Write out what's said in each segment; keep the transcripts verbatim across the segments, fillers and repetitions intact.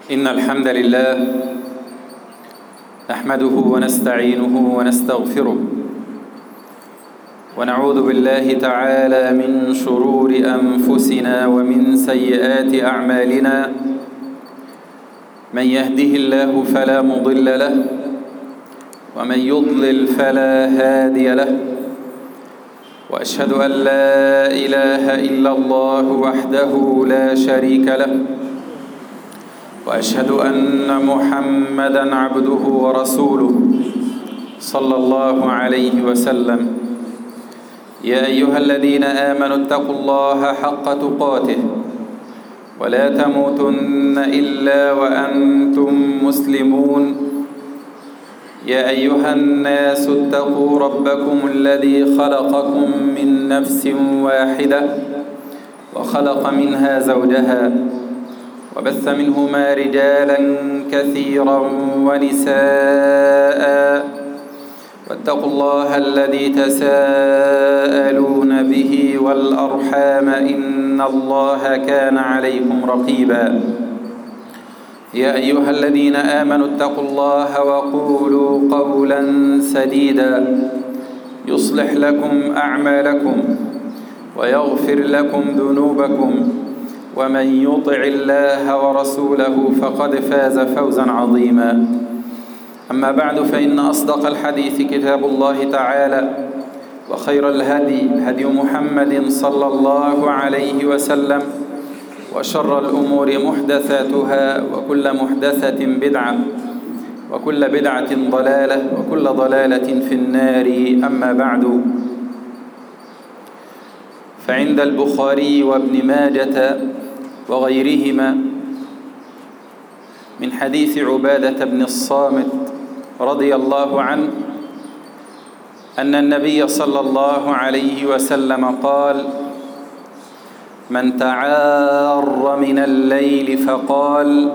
إن الحمد لله نحمده ونستعينه ونستغفره ونعوذ بالله تعالى من شرور أنفسنا ومن سيئات أعمالنا. من يهده الله فلا مضل له ومن يضلل فلا هادي له، وأشهد أن لا إله إلا الله وحده لا شريك له، وأشهد أن محمدًا عبده ورسوله صلى الله عليه وسلم. يا أيها الذين آمنوا اتقوا الله حق تقاته ولا تموتن إلا وأنتم مسلمون. يا أيها الناس اتقوا ربكم الذي خلقكم من نفس واحدة وخلق منها زوجها وبث منهما رجالا كثيرا ونساء، واتقوا الله الذي تساءلون به والأرحام إن الله كان عليكم رقيبا. يا أيها الذين آمنوا اتقوا الله وقولوا قولا سديدا يصلح لكم أعمالكم ويغفر لكم ذنوبكم، ومن يطع الله ورسوله فقد فاز فوزا عظيما. أما بعد، فإن أصدق الحديث كتاب الله تعالى، وخير الهدي هدي محمد صلى الله عليه وسلم، وشر الأمور محدثاتها، وكل محدثة بدعة، وكل بدعة ضلالة، وكل ضلالة في النار. أما بعد، فعند البخاري وابن ماجة وغيرهما من حديث عبادة بن الصامت رضي الله عنه أن النبي صلى الله عليه وسلم قال: من تعار من الليل فقال: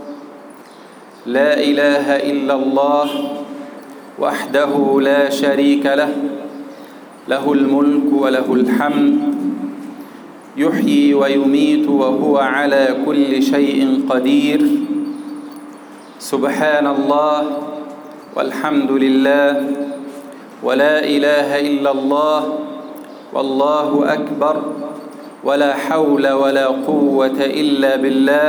لا إله إلا الله وحده لا شريك له، له الملك وله الحمد، يحيي ويميت وهو على كل شيء قدير، سبحان الله والحمد لله ولا إله إلا الله والله أكبر ولا حول ولا قوة إلا بالله،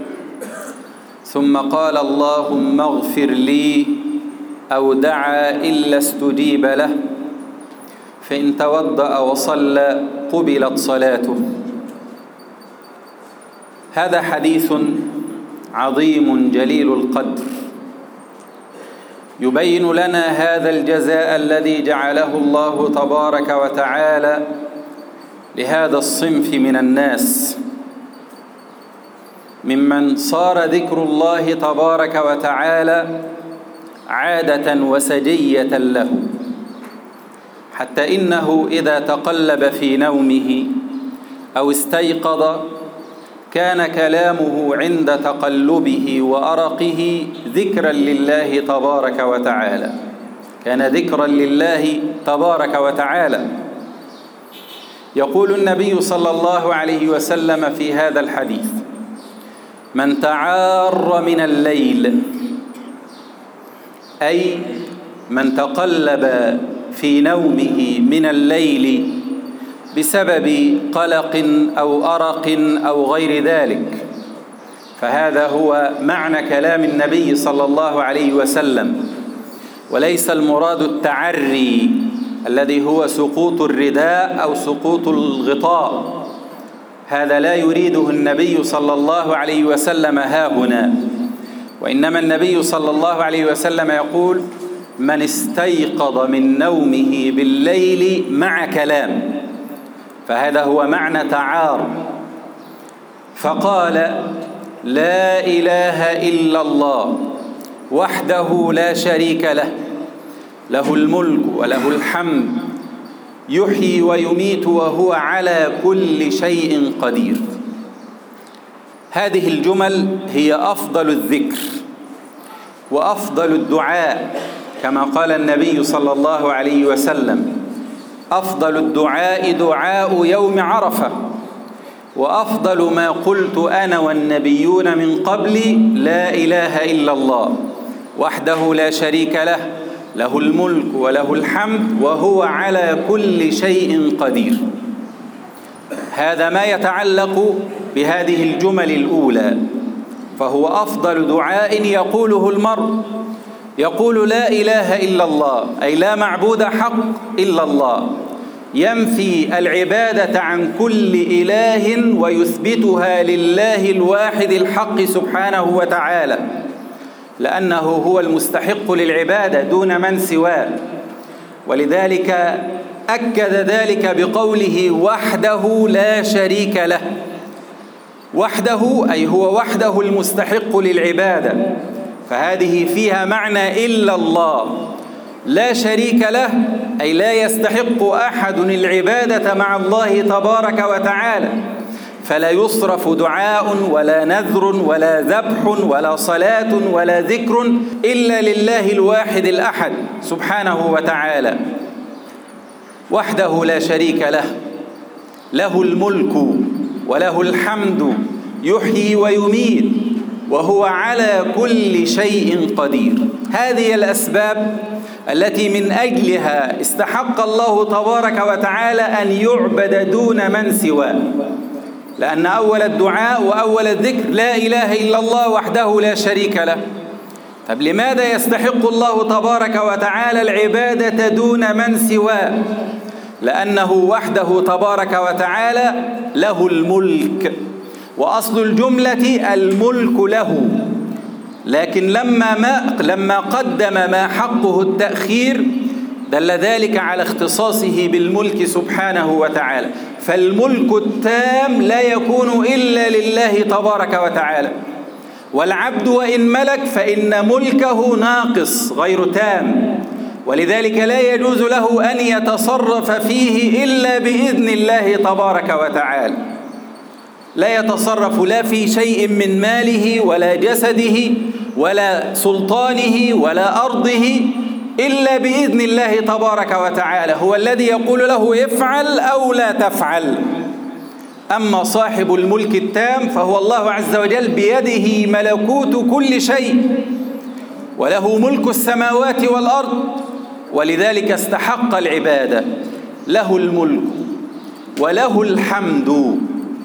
ثم قال: اللهم اغفر لي، أو دعا إلا استجيب له، فإن توضأ وصلى قبلت صلاته. هذا حديث عظيم جليل القدر يبين لنا هذا الجزاء الذي جعله الله تبارك وتعالى لهذا الصنف من الناس، ممن صار ذكر الله تبارك وتعالى عادة وسجية له، حتى إنه إذا تقلب في نومه أو استيقظ كان كلامه عند تقلبه وأرقه ذكرا لله تبارك وتعالى، كان ذكرا لله تبارك وتعالى. يقول النبي صلى الله عليه وسلم في هذا الحديث: من تعار من الليل، أي من تقلب في نومه من الليل بسبب قلق أو أرق أو غير ذلك، فهذا هو معنى كلام النبي صلى الله عليه وسلم، وليس المراد التعري الذي هو سقوط الرداء أو سقوط الغطاء، هذا لا يريده النبي صلى الله عليه وسلم هاهنا، وإنما النبي صلى الله عليه وسلم يقول: من استيقظ من نومه بالليل مع كلام، فهذا هو معنى تعار. فقال: لا إله إلا الله وحده لا شريك له، له الملك وله الحمد، يحيي ويميت وهو على كل شيء قدير. هذه الجمل هي أفضل الذكر وأفضل الدعاء، كما قال النبي صلى الله عليه وسلم: أفضل الدعاء دعاء يوم عرفة، وأفضل ما قلت أنا والنبيون من قبلي لا إله إلا الله وحده لا شريك له له الملك وله الحمد وهو على كل شيء قدير. هذا ما يتعلق بهذه الجمل الأولى، فهو أفضل دعاء يقوله المرء. يقول لا إله إلا الله، أي لا معبود حق إلا الله، ينفي العبادة عن كل إله ويثبتها لله الواحد الحق سبحانه وتعالى، لأنه هو المستحق للعبادة دون من سواه. ولذلك أكد ذلك بقوله وحده لا شريك له. وحده أي هو وحده المستحق للعبادة، فهذه فيها معنى إلا الله. لا شريك له أي لا يستحق أحد العبادة مع الله تبارك وتعالى، فلا يصرف دعاء ولا نذر ولا ذبح ولا صلاة ولا ذكر إلا لله الواحد الأحد سبحانه وتعالى. وحده لا شريك له، له الملك وله الحمد، يحيي ويميت وهو على كل شيء قدير. هذه الأسباب التي من أجلها استحق الله تبارك وتعالى أن يعبد دون من سواه، لأن أول الدعاء وأول الذكر لا إله إلا الله وحده لا شريك له. طب لماذا يستحق الله تبارك وتعالى العبادة دون من سواه؟ لأنه وحده تبارك وتعالى له الملك، وأصل الجملة الملك له، لكن لما ما لما قدم ما حقه التأخير دل ذلك على اختصاصه بالملك سبحانه وتعالى. فالملك التام لا يكون إلا لله تبارك وتعالى، والعبد وإن ملك فإن ملكه ناقص غير تام، ولذلك لا يجوز له أن يتصرف فيه إلا بإذن الله تبارك وتعالى. لا يتصرف لا في شيء من ماله ولا جسده ولا سلطانه ولا أرضه إلا بإذن الله تبارك وتعالى، هو الذي يقول له افعل أو لا تفعل. أما صاحب الملك التام فهو الله عز وجل بيده ملكوت كل شيء، وله ملك السماوات والأرض، ولذلك استحق العبادة. له الملك وله الحمد.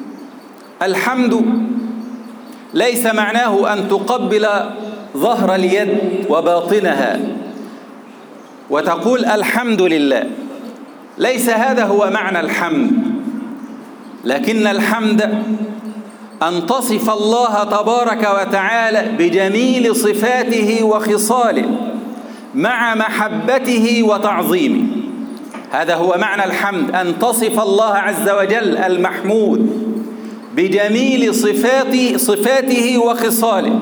الحمد ليس معناه أن تقبل ظهر اليد وباطنها وتقول الحمد لله، ليس هذا هو معنى الحمد، لكن الحمد أن تصف الله تبارك وتعالى بجميل صفاته وخصاله مع محبته وتعظيمه. هذا هو معنى الحمد، أن تصف الله عز وجل المحمود بجميل صفاته, صفاته وخصاله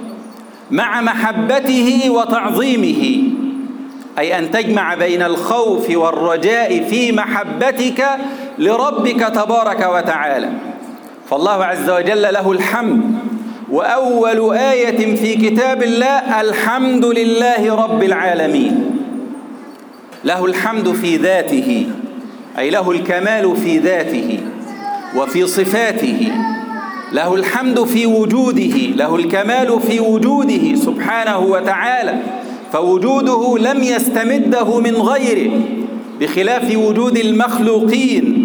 مع محبته وتعظيمه، أي أن تجمع بين الخوف والرجاء في محبتك لربك تبارك وتعالى. فالله عز وجل له الحمد، وأول آية في كتاب الله الحمد لله رب العالمين. له الحمد في ذاته، أي له الكمال في ذاته وفي صفاته. له الحمد في وجوده، له الكمال في وجوده سبحانه وتعالى، فوجوده لم يستمده من غيره بخلاف وجود المخلوقين.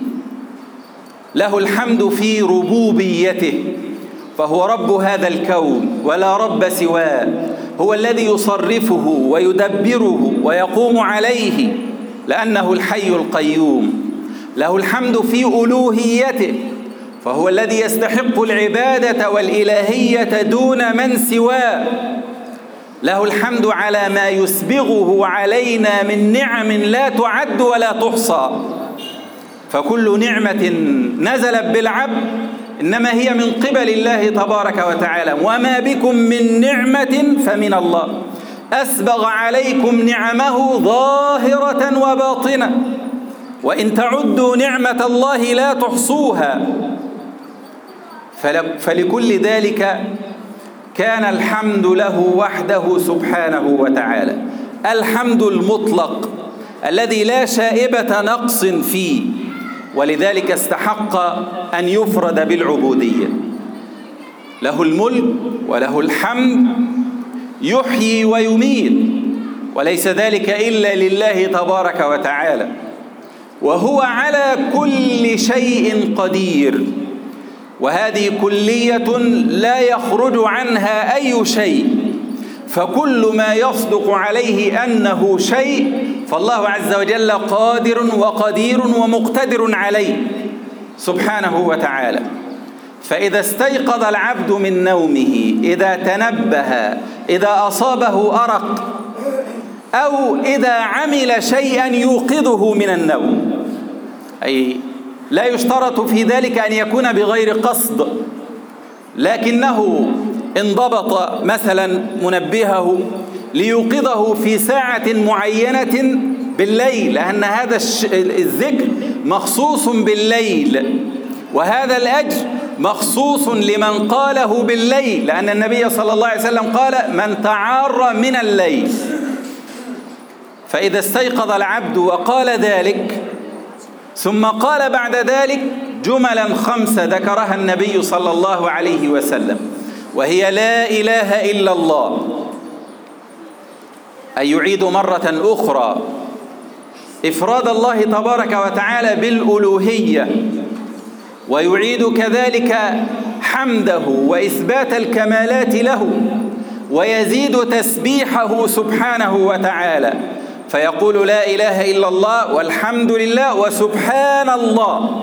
له الحمد في ربوبيته، فهو رب هذا الكون ولا رب سواه، هو الذي يصرفه ويدبره ويقوم عليه لأنه الحي القيوم. له الحمد في ألوهيته، فهو الذي يستحق العبادة والإلهية دون من سواه. له الحمد على ما يسبغه علينا من نعم لا تعد ولا تحصى، فكل نعمة نزلت بالعبد إنما هي من قبل الله تبارك وتعالى، وما بكم من نعمة فمن الله، أسبغ عليكم نعمه ظاهرة وباطنة، وإن تعدوا نعمة الله لا تحصوها. فلكل ذلك كان الحمد له وحده سبحانه وتعالى، الحمد المطلق الذي لا شائبة نقص فيه، ولذلك استحق أن يفرد بالعبودية. له الملك وله الحمد، يحيي ويميت، وليس ذلك إلا لله تبارك وتعالى، وهو على كل شيء قدير. وهذه كلية لا يخرج عنها أي شيء، فكل ما يصدق عليه أنه شيء فالله عز وجل قادر وقدير ومقتدر عليه سبحانه وتعالى. فإذا استيقظ العبد من نومه، إذا تنبه، إذا أصابه أرق، أو إذا عمل شيئا يوقظه من النوم، أي لا يشترط في ذلك أن يكون بغير قصد، لكنه انضبط مثلا منبهه ليوقظه في ساعة معينة بالليل، لأن هذا الذكر مخصوص بالليل، وهذا الأجر مخصوص لمن قاله بالليل، لأن النبي صلى الله عليه وسلم قال: من تعار من الليل. فإذا استيقظ العبد وقال ذلك، ثم قال بعد ذلك جملا خمسة ذكرها النبي صلى الله عليه وسلم، وهي: لا إله إلا الله، أي يعيد مرة أخرى إفراد الله تبارك وتعالى بالألوهية، ويعيد كذلك حمده وإثبات الكمالات له، ويزيد تسبيحه سبحانه وتعالى، فيقول: لا إله إلا الله والحمد لله وسبحان الله،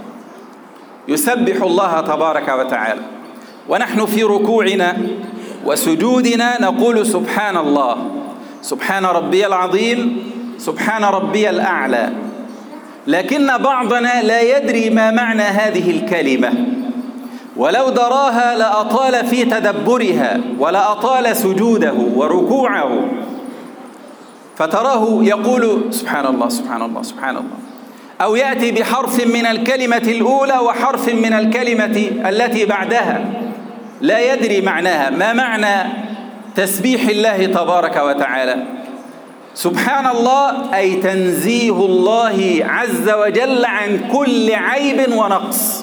يسبح الله تبارك وتعالى. ونحن في ركوعنا وسجودنا نقول: سبحان الله، سبحان ربي العظيم، سبحان ربي الأعلى. لكن بعضنا لا يدري ما معنى هذه الكلمة، ولو دراها لأطال في تدبرها ولأطال سجوده وركوعه، فتراه يقول: سبحان الله سبحان الله سبحان الله، أو يأتي بحرف من الكلمة الأولى وحرف من الكلمة التي بعدها لا يدري معناها. ما معنى تسبيح الله تبارك وتعالى؟ سبحان الله أي تنزيه الله عز وجل عن كل عيب ونقص،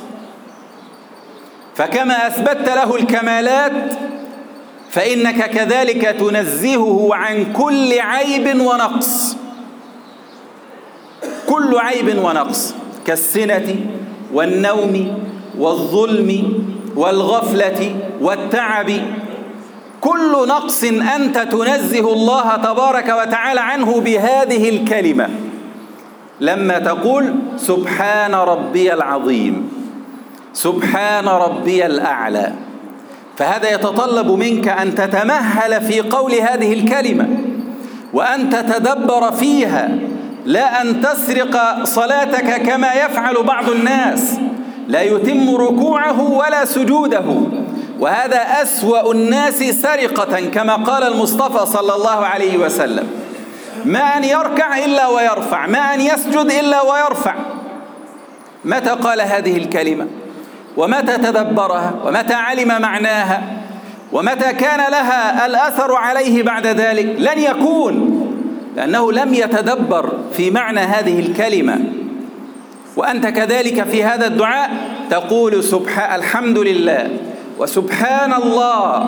فكما أثبتت له الكمالات فإنك كذلك تنزهه عن كل عيب ونقص، كل عيب ونقص كالسنة والنوم والظلم والغفلة والتعب، كل نقص أنت تنزه الله تبارك وتعالى عنه بهذه الكلمة لما تقول: سبحان ربي العظيم، سبحان ربي الأعلى. فهذا يتطلب منك أن تتمهل في قول هذه الكلمة، وأن تتدبر فيها، لا أن تسرق صلاتك كما يفعل بعض الناس، لا يتم ركوعه ولا سجوده، وهذا أسوأ الناس سرقة كما قال المصطفى صلى الله عليه وسلم: ما أن يركع إلا ويرفع، ما أن يسجد إلا ويرفع. متى قال هذه الكلمة؟ ومتى تدبرها؟ ومتى علم معناها؟ ومتى كان لها الأثر عليه بعد ذلك؟ لن يكون، لأنه لم يتدبر في معنى هذه الكلمة. وأنت كذلك في هذا الدعاء تقول: سبحان الحمد لله وسبحان الله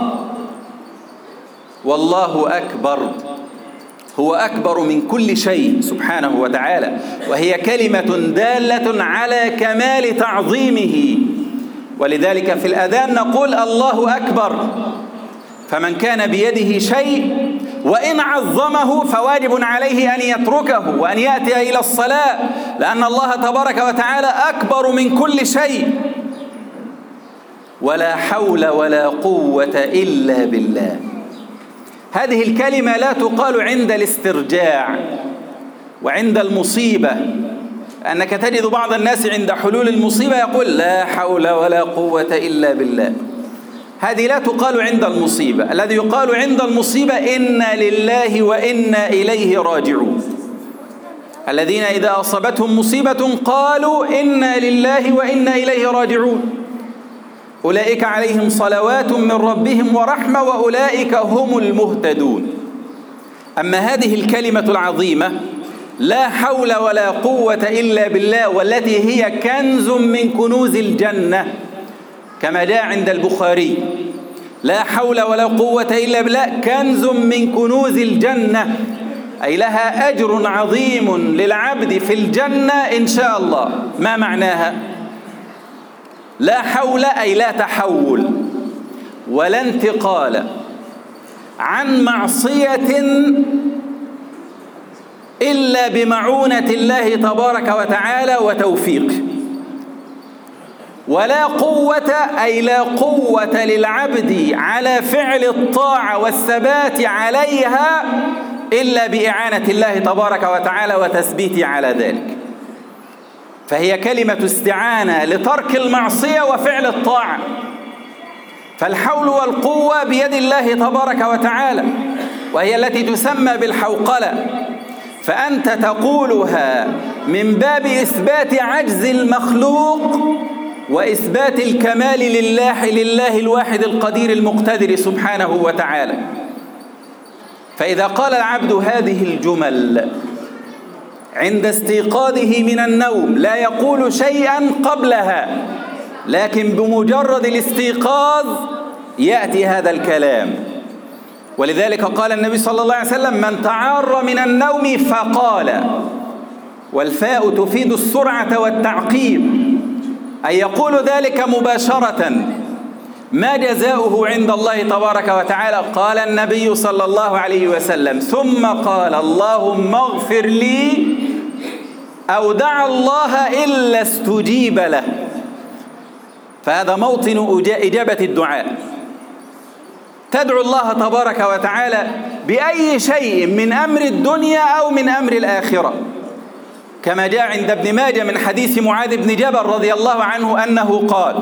والله أكبر، هو أكبر من كل شيء سبحانه وتعالى، وهي كلمة دالة على كمال تعظيمه. ولذلك في الأذان نقول: الله أكبر. فمن كان بيده شيء وإن عظمه فواجب عليه أن يتركه وأن يأتي إلى الصلاة، لأن الله تبارك وتعالى أكبر من كل شيء. ولا حول ولا قوة إلا بالله. هذه الكلمة لا تقال عند الاسترجاع وعند المصيبة، أنك تجد بعض الناس عند حلول المصيبة يقول: لا حول ولا قوة إلا بالله. هذه لا تقال عند المصيبة. الذي يقال عند المصيبة: إنا لله وإنا إليه راجعون. الذين إذا أصابتهم مصيبة قالوا: إنا لله وإنا إليه راجعون، أولئك عليهم صلوات من ربهم ورحمة وأولئك هم المهتدون. أما هذه الكلمة العظيمة لا حول ولا قوة إلا بالله، والتي هي كنز من كنوز الجنة كما جاء عند البخاري. لا حول ولا قوة إلا بالله كنز من كنوز الجنة، أي لها أجر عظيم للعبد في الجنة إن شاء الله. ما معناها؟ لا حول أي لا تحول ولا انتقال عن معصية إلا بمعونة الله تبارك وتعالى وتوفيقه. ولا قوة أي لا قوة للعبد على فعل الطاعة والثبات عليها إلا بإعانة الله تبارك وتعالى وتثبيته على ذلك. فهي كلمة استعانة لترك المعصية وفعل الطاعة. فالحول والقوة بيد الله تبارك وتعالى، وهي التي تسمى بالحوقلة، فأنت تقولها من باب إثبات عجز المخلوق وإثبات الكمال لله لله الواحد القدير المقتدر سبحانه وتعالى. فإذا قال العبد هذه الجمل عند استيقاظه من النوم، لا يقول شيئا قبلها، لكن بمجرد الاستيقاظ يأتي هذا الكلام. ولذلك قال النبي صلى الله عليه وسلم: من تعار من النوم فقال، والفاء تفيد السرعة والتعقيب، أي يقول ذلك مباشرة، ما جزاؤه عند الله تبارك وتعالى؟ قال النبي صلى الله عليه وسلم: ثم قال اللهم اغفر لي، أو دعا الله إلا استجيب له. فهذا موطن إجابة الدعاء. تدعو الله تبارك وتعالى بأي شيء من أمر الدنيا أو من أمر الآخرة، كما جاء عند ابن ماجه من حديث معاذ بن جبل رضي الله عنه أنه قال: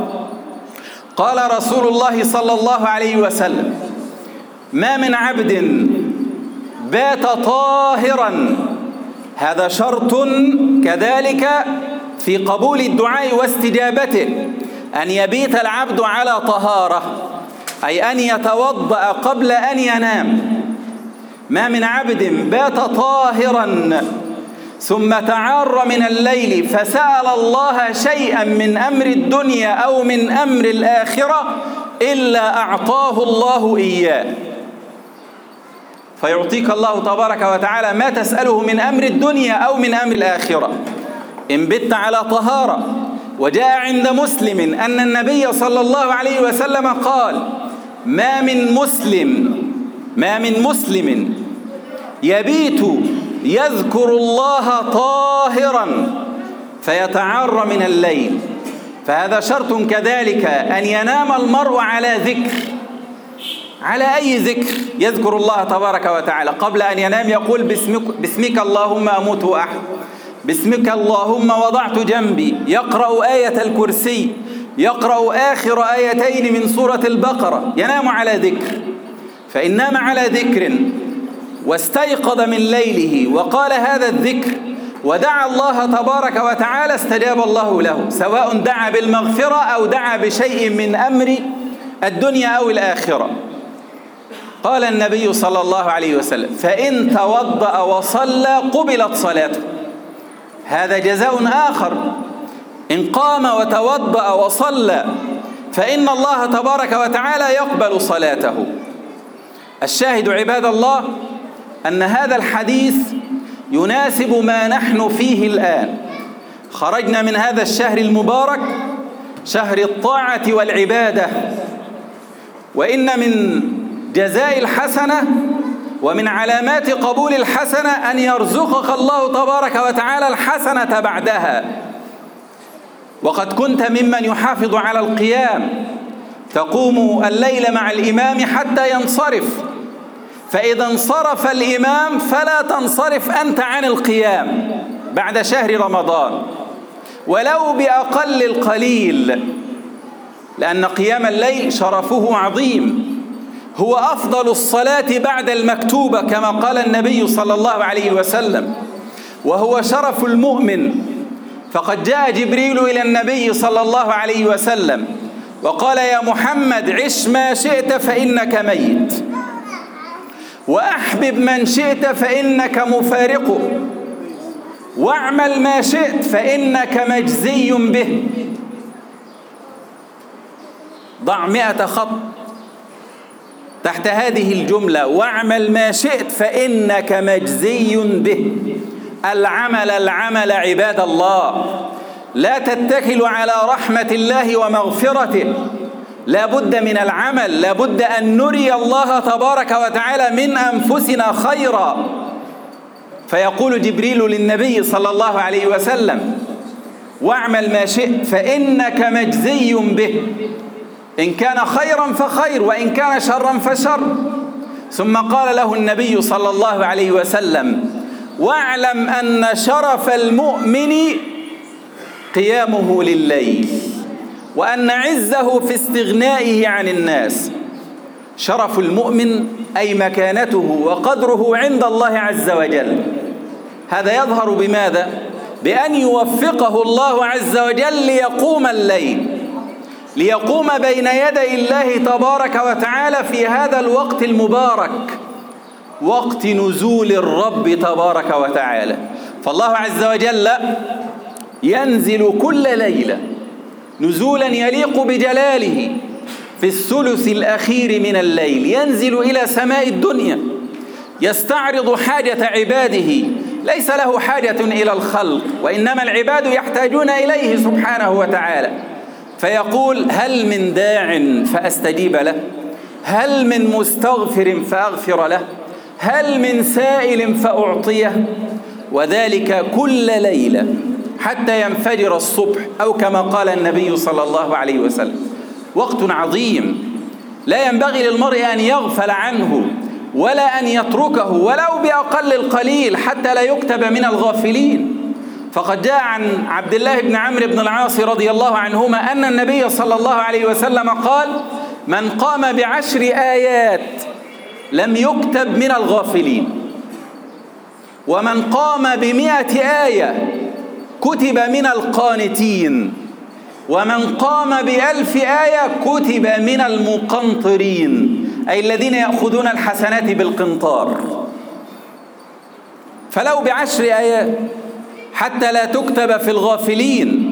قال رسول الله صلى الله عليه وسلم: ما من عبد بات طاهرا، هذا شرط كذلك في قبول الدعاء واستجابته، أن يبيت العبد على طهارة، أي أن يتوضأ قبل أن ينام. ما من عبد بات طاهرا ثم تعار من الليل فسأل الله شيئا من أمر الدنيا أو من أمر الآخرة إلا أعطاه الله إياه. فيعطيك الله تبارك وتعالى ما تسأله من أمر الدنيا أو من أمر الآخرة إن بت على طهارة. وجاء عند مسلم أن النبي صلى الله عليه وسلم قال: ما من مسلم ما من مسلم يبيت يذكر الله طاهرا فيتعار من الليل. فهذا شرط كذلك، أن ينام المرء على ذكر، على أي ذكر يذكر الله تبارك وتعالى. قبل أن ينام يقول: باسمك, باسمك اللهم أموت وأحيا، باسمك اللهم وضعت جنبي، يقرأ آية الكرسي، يقرأ آخر آيتين من سورة البقرة، ينام على ذكر. فإن نام على ذكر واستيقظ من ليله وقال هذا الذكر ودعا الله تبارك وتعالى استجاب الله له، سواء دعا بالمغفرة أو دعا بشيء من أمر الدنيا أو الآخرة. قال النبي صلى الله عليه وسلم: فإن توضأ وصلى قبلت صلاته. هذا جزاء آخر، إن قام وتوضأ وصلى فإن الله تبارك وتعالى يقبل صلاته. الشاهد عباد الله أن هذا الحديث يناسب ما نحن فيه الآن. خرجنا من هذا الشهر المبارك، شهر الطاعة والعبادة، وإن من جزاء الحسنة ومن علامات قبول الحسنة أن يرزقك الله تبارك وتعالى الحسنة بعدها. وقد كنت ممن يحافظ على القيام، تقوم الليل مع الإمام حتى ينصرف، فإذا انصرف الإمام فلا تنصرف أنت عن القيام بعد شهر رمضان ولو بأقل القليل، لأن قيام الليل شرفه عظيم، هو أفضل الصلاة بعد المكتوبة كما قال النبي صلى الله عليه وسلم، وهو شرف المؤمن. فقد جاء جبريل إلى النبي صلى الله عليه وسلم وقال: يا محمد عش ما شئت فإنك ميت، وأحبب من شئت فإنك مفارقه. واعمل ما شئت فإنك مجزي به. ضع مئة خط تحت هذه الجملة: واعمل ما شئت فإنك مجزي به. العمل العمل عباد الله، لا تتكلوا على رحمة الله ومغفرته، لا بد من العمل، لا بد أن نري الله تبارك وتعالى من أنفسنا خيرا. فيقول جبريل للنبي صلى الله عليه وسلم: واعمل ما شئت فإنك مجزي به، إن كان خيرا فخير وإن كان شرا فشر. ثم قال له النبي صلى الله عليه وسلم: واعلم أن شرف المؤمن قيامه لليل، وأن عزه في استغنائه عن الناس. شرف المؤمن أي مكانته وقدره عند الله عز وجل. هذا يظهر بماذا؟ بأن يوفقه الله عز وجل ليقوم الليل، ليقوم بين يدي الله تبارك وتعالى في هذا الوقت المبارك، وقت نزول الرب تبارك وتعالى. فالله عز وجل ينزل كل ليلة نزولا يليق بجلاله في الثلث الأخير من الليل، ينزل إلى سماء الدنيا يستعرض حاجة عباده. ليس له حاجة إلى الخلق، وإنما العباد يحتاجون إليه سبحانه وتعالى. فيقول: هل من داع فأستجيب له، هل من مستغفر فأغفر له، هل من سائل فأعطيه. وذلك كل ليلة حتى ينفجر الصبح، أو كما قال النبي صلى الله عليه وسلم. وقت عظيم لا ينبغي للمرء أن يغفل عنه ولا أن يتركه ولو بأقل القليل حتى لا يكتب من الغافلين. فقد جاء عن عبد الله بن عمرو بن العاص رضي الله عنهما أن النبي صلى الله عليه وسلم قال: من قام بعشر آيات لم يكتب من الغافلين، ومن قام بمئة آية كتب من القانتين، ومن قام بألف آية كتب من المقنطرين، أي الذين يأخذون الحسنات بالقنطار. فلو بعشر آيات حتى لا تكتب في الغافلين.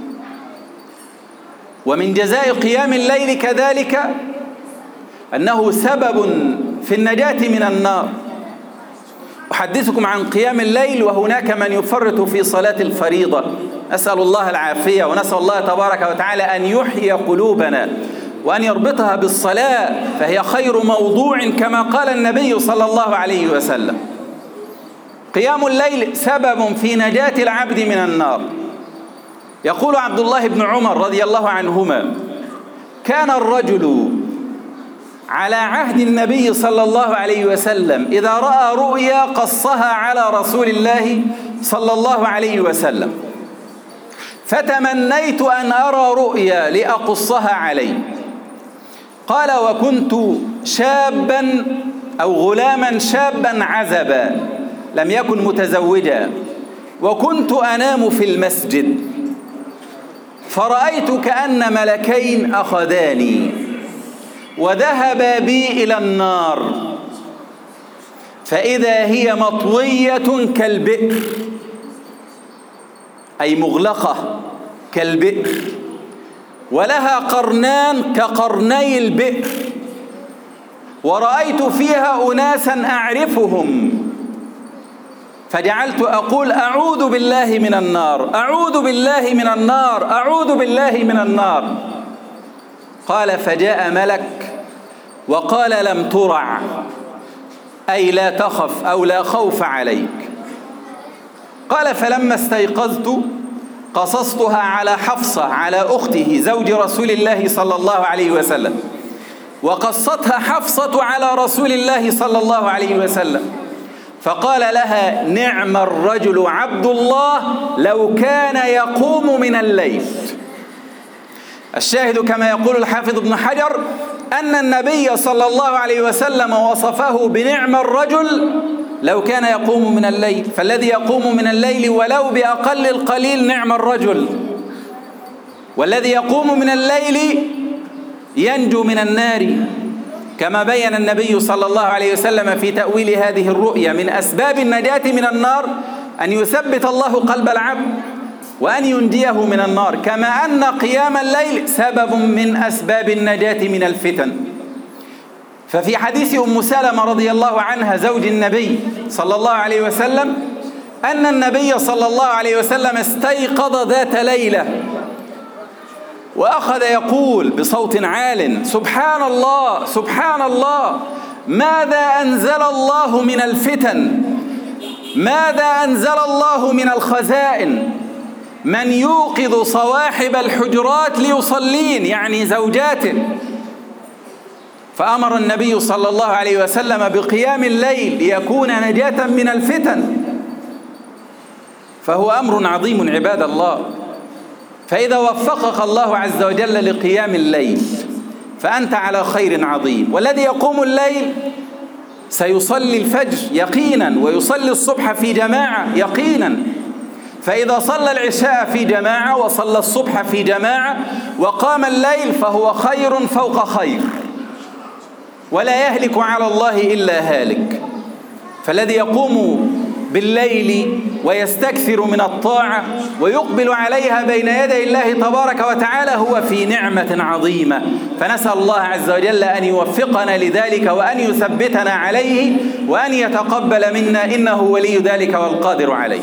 ومن جزاء قيام الليل كذلك أنه سبب في النجاة من النار. أحدثكم عن قيام الليل وهناك من يفرط في صلاة الفريضة، نسأل الله العافية، ونسأل الله تبارك وتعالى أن يحيي قلوبنا وأن يربطها بالصلاة، فهي خير موضوع كما قال النبي صلى الله عليه وسلم. قيام الليل سبب في نجاة العبد من النار. يقول عبد الله بن عمر رضي الله عنهما: كان الرجل على عهد النبي صلى الله عليه وسلم إذا رأى رؤيا قصها على رسول الله صلى الله عليه وسلم، فتمنيت أن أرى رؤيا لأقصها عليه. قال: وكنت شابا أو غلاما شابا عزبا، لم يكن متزوجا، وكنت أنام في المسجد، فرأيت كأن ملكين أخذاني وذهبا بي إلى النار، فإذا هي مطوية كالبئر، أي مغلقة كالبئر، ولها قرنان كقرني البئر، ورأيت فيها أناسا أعرفهم، فجعلت أقول: أعوذ بالله من النار، أعوذ بالله من النار، أعوذ بالله من النار. قال: فجاء ملك وقال: لم ترع، أي لا تخف أو لا خوف عليك. قال: فلما استيقظت قصصتها على حفصة، على أخته زوج رسول الله صلى الله عليه وسلم، وقصتها حفصة على رسول الله صلى الله عليه وسلم، فقال لها: نعم الرجل عبد الله لو كان يقوم من الليل. الشاهد كما يقول الحافظ ابن حجر أن النبي صلى الله عليه وسلم وصفه بنعم الرجل لو كان يقوم من الليل. فالذي يقوم من الليل ولو بأقل القليل نعم الرجل، والذي يقوم من الليل ينجو من النار، كما بين النبي صلى الله عليه وسلم في تأويل هذه الرؤيا من أسباب النجاة من النار أن يثبت الله قلب العبد وأن ينجيه من النار، كما أن قيام الليل سبب من أسباب النجاة من الفتن. ففي حديث أم سلمة رضي الله عنها زوج النبي صلى الله عليه وسلم أن النبي صلى الله عليه وسلم استيقظ ذات ليلة وأخذ يقول بصوت عال: سبحان الله سبحان الله، ماذا أنزل الله من الفتن، ماذا أنزل الله من الخزائن، من يوقظ صواحب الحجرات ليصلين، يعني زوجاته. فأمر النبي صلى الله عليه وسلم بقيام الليل ليكون نجاة من الفتن، فهو أمر عظيم عباد الله. فإذا وفقك الله عز وجل لقيام الليل فأنت على خير عظيم. والذي يقوم الليل سيصلي الفجر يقينا ويصلي الصبح في جماعة يقينا. فإذا صلى العشاء في جماعة وصلى الصبح في جماعة وقام الليل فهو خير فوق خير، ولا يهلك على الله إلا هالك. فالذي يقوم بالليل ويستكثر من الطاعة ويقبل عليها بين يدي الله تبارك وتعالى هو في نعمة عظيمة. فنسأل الله عز وجل أن يوفقنا لذلك وأن يثبتنا عليه وأن يتقبل منا، إنه ولي ذلك والقادر عليه.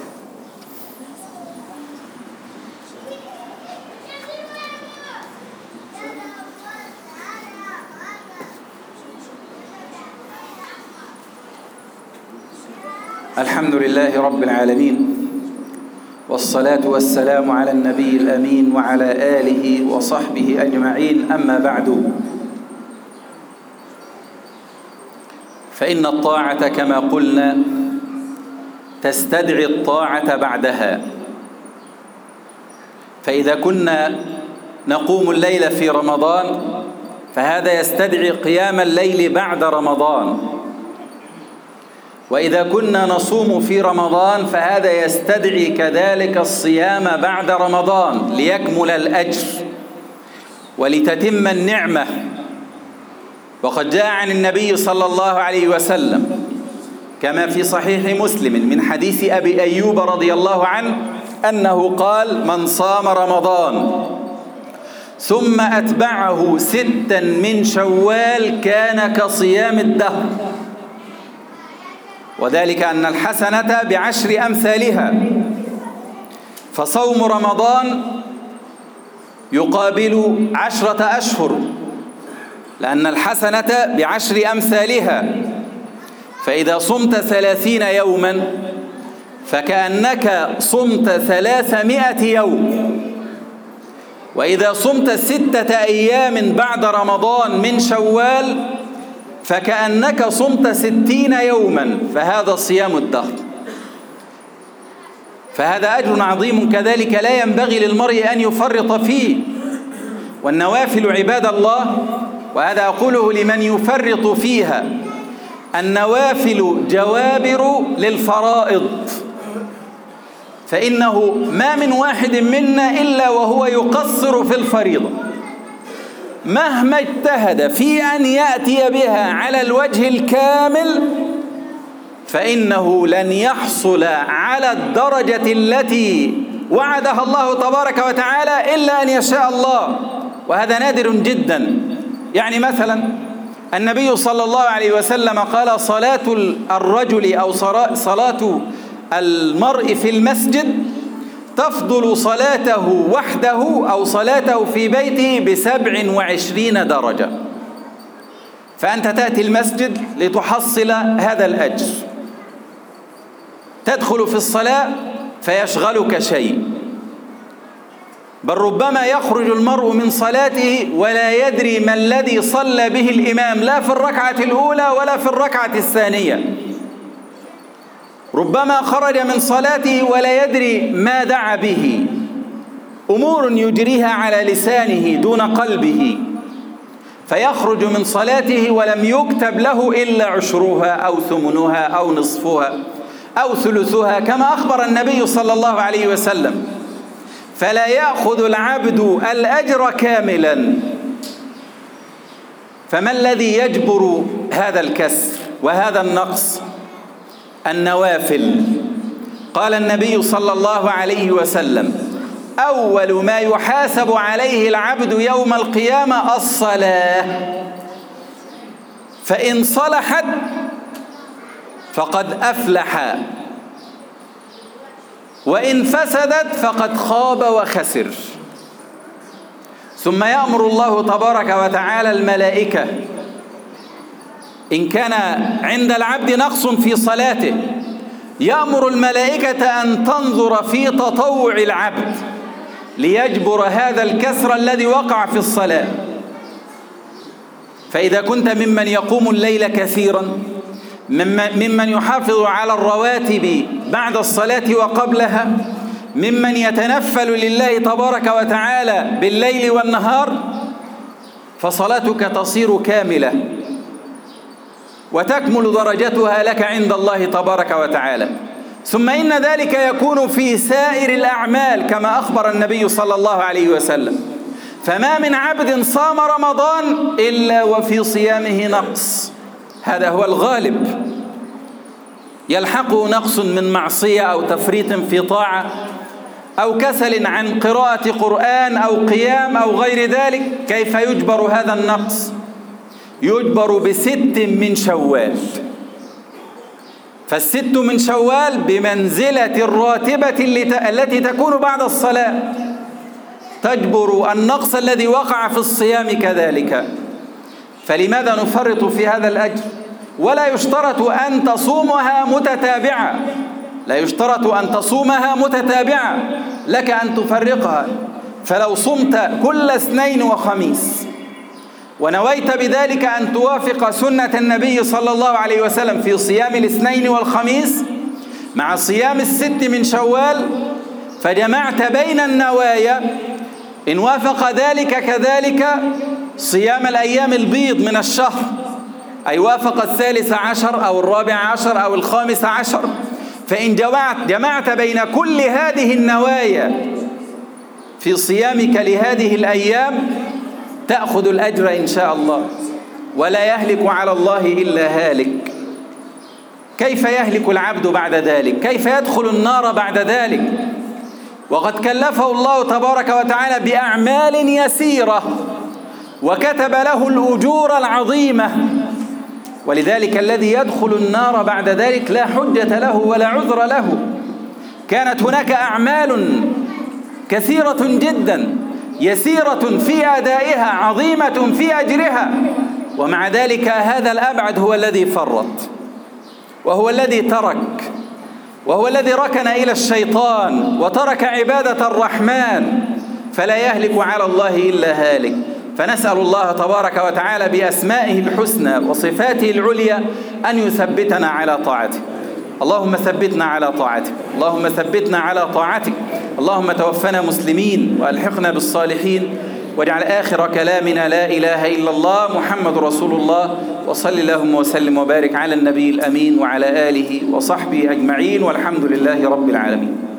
الحمد لله رب العالمين، والصلاة والسلام على النبي الأمين وعلى آله وصحبه أجمعين. أما بعد، فإن الطاعة كما قلنا تستدعي الطاعة بعدها. فإذا كنا نقوم الليل في رمضان فهذا يستدعي قيام الليل بعد رمضان، وإذا كنا نصوم في رمضان فهذا يستدعي كذلك الصيام بعد رمضان ليكمل الأجر ولتتم النعمة. وقد جاء عن النبي صلى الله عليه وسلم كما في صحيح مسلم من حديث أبي أيوب رضي الله عنه أنه قال: من صام رمضان ثم أتبعه ستا من شوال كان كصيام الدهر. وذلك أن الحسنة بعشر أمثالها، فصوم رمضان يقابل عشرة أشهر، لأن الحسنة بعشر أمثالها. فإذا صمت ثلاثين يوما فكأنك صمت ثلاثمائة يوم، وإذا صمت ستة أيام بعد رمضان من شوال فكأنك صمت ستين يوما، فهذا صيام الدهر. فهذا أجر عظيم كذلك لا ينبغي للمرء أن يفرط فيه. والنوافل عباد الله، وهذا أقوله لمن يفرط فيها، النوافل جوابر للفرائض. فإنه ما من واحد منا إلا وهو يقصر في الفريضة، مهما اجتهد في أن يأتي بها على الوجه الكامل فإنه لن يحصل على الدرجة التي وعدها الله تبارك وتعالى إلا أن يشاء الله، وهذا نادر جدا. يعني مثلا النبي صلى الله عليه وسلم قال: صلاة الرجل أو صلاة المرء في المسجد تفضل صلاته وحده أو صلاته في بيته بسبع وعشرين درجة. فأنت تأتي المسجد لتحصل هذا الأجر، تدخل في الصلاة فيشغلك شيء، بل ربما يخرج المرء من صلاته ولا يدري ما الذي صلى به الإمام، لا في الركعة الأولى ولا في الركعة الثانية. ربما خرج من صلاته ولا يدري ما دعا به، أمور يجريها على لسانه دون قلبه، فيخرج من صلاته ولم يكتب له إلا عشرها أو ثمنها أو نصفها أو ثلثها، كما أخبر النبي صلى الله عليه وسلم. فلا يأخذ العبد الأجر كاملا. فما الذي يجبر هذا الكسر وهذا النقص؟ النوافل. قال النبي صلى الله عليه وسلم: أول ما يحاسب عليه العبد يوم القيامة الصلاة، فإن صلحت فقد أفلح، وإن فسدت فقد خاب وخسر. ثم يأمر الله تبارك وتعالى الملائكة إن كان عند العبد نقص في صلاته، يأمر الملائكة أن تنظر في تطوع العبد ليجبر هذا الكسر الذي وقع في الصلاة. فإذا كنت ممن يقوم الليل كثيرا، ممن يحافظ على الرواتب بعد الصلاة وقبلها، ممن يتنفل لله تبارك وتعالى بالليل والنهار، فصلاتك تصير كاملة وتكمل درجتها لك عند الله تبارك وتعالى. ثم إن ذلك يكون في سائر الأعمال كما أخبر النبي صلى الله عليه وسلم: فما من عبد صام رمضان إلا وفي صيامه نقص. هذا هو الغالب، يلحقه نقص من معصية أو تفريط في طاعة أو كسل عن قراءة قرآن أو قيام أو غير ذلك. كيف يجبر هذا النقص؟ يجبر بست من شوال. فالست من شوال بمنزلة الراتبة التي تكون بعد الصلاة، تجبر النقص الذي وقع في الصيام كذلك. فلماذا نفرط في هذا الأجر؟ ولا يشترط أن تصومها متتابعة، لا يشترط أن تصومها متتابعة، لك أن تفرقها. فلو صمت كل اثنين وخميس ونويت بذلك أن توافق سنة النبي صلى الله عليه وسلم في صيام الاثنين والخميس مع صيام الست من شوال، فجمعت بين النوايا، إن وافق ذلك كذلك صيام الأيام البيض من الشهر، أي وافق الثالث عشر أو الرابع عشر أو الخامس عشر، فإن جمعت, جمعت بين كل هذه النوايا في صيامك لهذه الأيام تأخذ الأجر إن شاء الله. ولا يهلك على الله إلا هالك. كيف يهلك العبد بعد ذلك؟ كيف يدخل النار بعد ذلك وقد كلفه الله تبارك وتعالى بأعمال يسيرة وكتب له الأجور العظيمة؟ ولذلك الذي يدخل النار بعد ذلك لا حجة له ولا عذر له. كانت هناك أعمال كثيرة جدا يسيرة في أدائها، عظيمة في أجرها، ومع ذلك هذا الأبعد هو الذي فرط، وهو الذي ترك، وهو الذي ركن إلى الشيطان وترك عبادة الرحمن، فلا يهلك على الله إلا هالك. فنسأل الله تبارك وتعالى بأسمائه الحسنى وصفاته العليا أن يثبتنا على طاعته. اللهم ثبتنا على طاعتك، اللهم ثبتنا على طاعتك، اللهم توفنا مسلمين وألحقنا بالصالحين، واجعل آخر كلامنا لا إله إلا الله محمد رسول الله. وصل اللهم وسلم وبارك على النبي الأمين وعلى آله وصحبه أجمعين، والحمد لله رب العالمين.